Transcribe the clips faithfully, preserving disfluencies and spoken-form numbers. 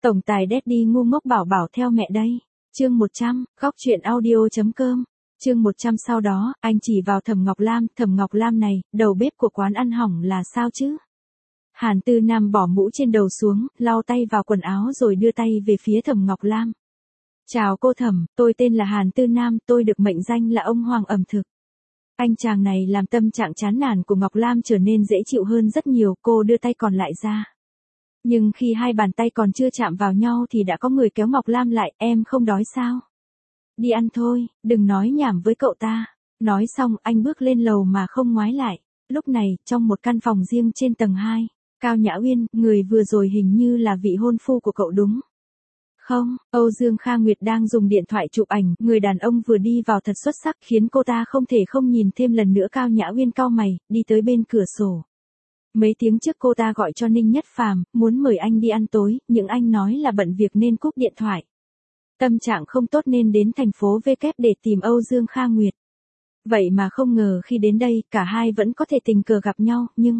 Tổng tài Daddy ngu ngốc bảo bảo theo mẹ đây. Chương một trăm, góc truyện audio.com. Chương một trăm sau đó, anh chỉ vào Thẩm Ngọc Lam, Thẩm Ngọc Lam này, đầu bếp của quán ăn hỏng là sao chứ? Hàn Tư Nam bỏ mũ trên đầu xuống, lau tay vào quần áo rồi đưa tay về phía Thẩm Ngọc Lam. Chào cô Thẩm, tôi tên là Hàn Tư Nam, tôi được mệnh danh là ông Hoàng ẩm thực. Anh chàng này làm tâm trạng chán nản của Ngọc Lam trở nên dễ chịu hơn rất nhiều, cô đưa tay còn lại ra. Nhưng khi hai bàn tay còn chưa chạm vào nhau thì đã có người kéo Ngọc Lam lại, em không đói sao? Đi ăn thôi, đừng nói nhảm với cậu ta. Nói xong anh bước lên lầu mà không ngoái lại. Lúc này, trong một căn phòng riêng trên tầng hai, Cao Nhã Uyên, người vừa rồi hình như là vị hôn phu của cậu đúng không? Âu Dương Kha Nguyệt đang dùng điện thoại chụp ảnh, người đàn ông vừa đi vào thật xuất sắc khiến cô ta không thể không nhìn thêm lần nữa. Cao Nhã Uyên cau mày, đi tới bên cửa sổ. Mấy tiếng trước cô ta gọi cho Ninh Nhất Phàm, muốn mời anh đi ăn tối, nhưng anh nói là bận việc nên cúp điện thoại. Tâm trạng không tốt nên đến thành phố V kép để tìm Âu Dương Kha Nguyệt. Vậy mà không ngờ khi đến đây, cả hai vẫn có thể tình cờ gặp nhau, nhưng...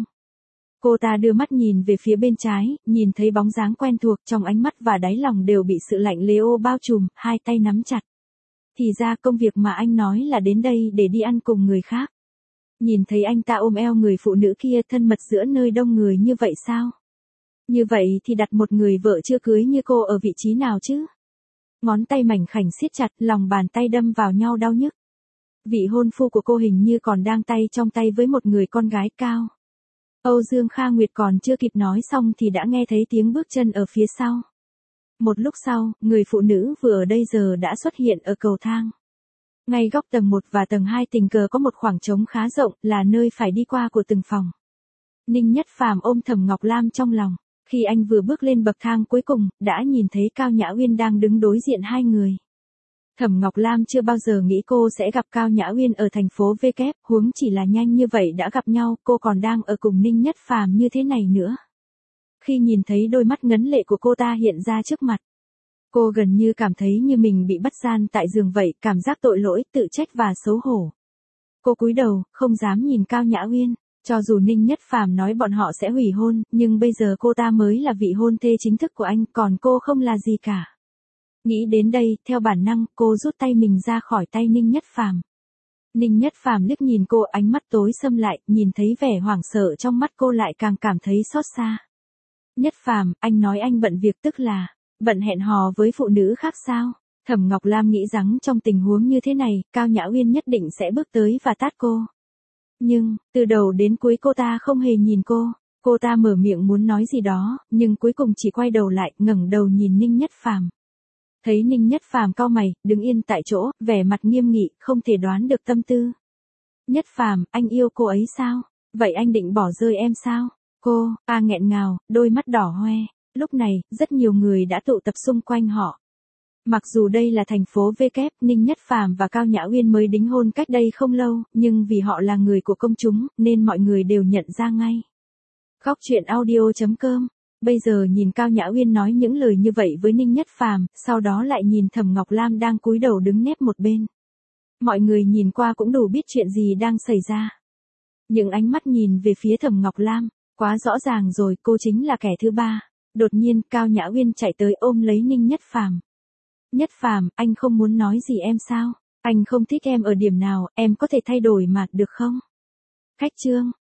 Cô ta đưa mắt nhìn về phía bên trái, nhìn thấy bóng dáng quen thuộc, trong ánh mắt và đáy lòng đều bị sự lạnh lẽo bao trùm, hai tay nắm chặt. Thì ra công việc mà anh nói là đến đây để đi ăn cùng người khác. Nhìn thấy anh ta ôm eo người phụ nữ kia thân mật giữa nơi đông người như vậy sao? Như vậy thì đặt một người vợ chưa cưới như cô ở vị trí nào chứ? Ngón tay mảnh khảnh siết chặt, lòng bàn tay đâm vào nhau đau nhức. Vị hôn phu của cô hình như còn đang tay trong tay với một người con gái cao. Âu Dương Kha Nguyệt còn chưa kịp nói xong thì đã nghe thấy tiếng bước chân ở phía sau. Một lúc sau, người phụ nữ vừa ở đây giờ đã xuất hiện ở cầu thang. Ngay góc tầng một và tầng hai tình cờ có một khoảng trống khá rộng, là nơi phải đi qua của từng phòng. Ninh Nhất Phàm ôm Thẩm Ngọc Lam trong lòng. Khi anh vừa bước lên bậc thang cuối cùng, đã nhìn thấy Cao Nhã Uyên đang đứng đối diện hai người. Thẩm Ngọc Lam chưa bao giờ nghĩ cô sẽ gặp Cao Nhã Uyên ở thành phố V kép, huống chỉ là nhanh như vậy đã gặp nhau, cô còn đang ở cùng Ninh Nhất Phàm như thế này nữa. Khi nhìn thấy đôi mắt ngấn lệ của cô ta hiện ra trước mặt, cô gần như cảm thấy như mình bị bắt gian tại giường vậy, cảm giác tội lỗi, tự trách và xấu hổ. Cô cúi đầu, không dám nhìn Cao Nhã Uyên. Cho dù Ninh Nhất Phàm nói bọn họ sẽ hủy hôn, nhưng bây giờ cô ta mới là vị hôn thê chính thức của anh, còn cô không là gì cả. Nghĩ đến đây, theo bản năng, cô rút tay mình ra khỏi tay Ninh Nhất Phàm. Ninh Nhất Phàm liếc nhìn cô, ánh mắt tối sầm lại, nhìn thấy vẻ hoảng sợ trong mắt cô lại càng cảm thấy xót xa. Nhất Phàm, anh nói anh bận việc tức là bận hẹn hò với phụ nữ khác sao? Thẩm Ngọc Lam nghĩ rằng trong tình huống như thế này, Cao Nhã Uyên nhất định sẽ bước tới và tát cô. Nhưng, từ đầu đến cuối cô ta không hề nhìn cô. Cô ta mở miệng muốn nói gì đó, nhưng cuối cùng chỉ quay đầu lại, ngẩng đầu nhìn Ninh Nhất Phàm. Thấy Ninh Nhất Phàm cau mày, đứng yên tại chỗ, vẻ mặt nghiêm nghị, không thể đoán được tâm tư. Nhất Phàm, anh yêu cô ấy sao? Vậy anh định bỏ rơi em sao? Cô, a nghẹn ngào, đôi mắt đỏ hoe. Lúc này, rất nhiều người đã tụ tập xung quanh họ. Mặc dù đây là thành phố V kép, Ninh Nhất Phàm và Cao Nhã Uyên mới đính hôn cách đây không lâu, nhưng vì họ là người của công chúng, nên mọi người đều nhận ra ngay. Góc truyện audio.com. Bây giờ nhìn Cao Nhã Uyên nói những lời như vậy với Ninh Nhất Phàm, sau đó lại nhìn Thẩm Ngọc Lam đang cúi đầu đứng nép một bên. Mọi người nhìn qua cũng đủ biết chuyện gì đang xảy ra. Những ánh mắt nhìn về phía Thẩm Ngọc Lam, quá rõ ràng rồi, cô chính là kẻ thứ ba. Đột nhiên, Cao Nhã Uyên chạy tới ôm lấy Ninh Nhất Phàm. Nhất Phàm, anh không muốn nói gì em sao? Anh không thích em ở điểm nào, em có thể thay đổi mà, được không? Khách trương,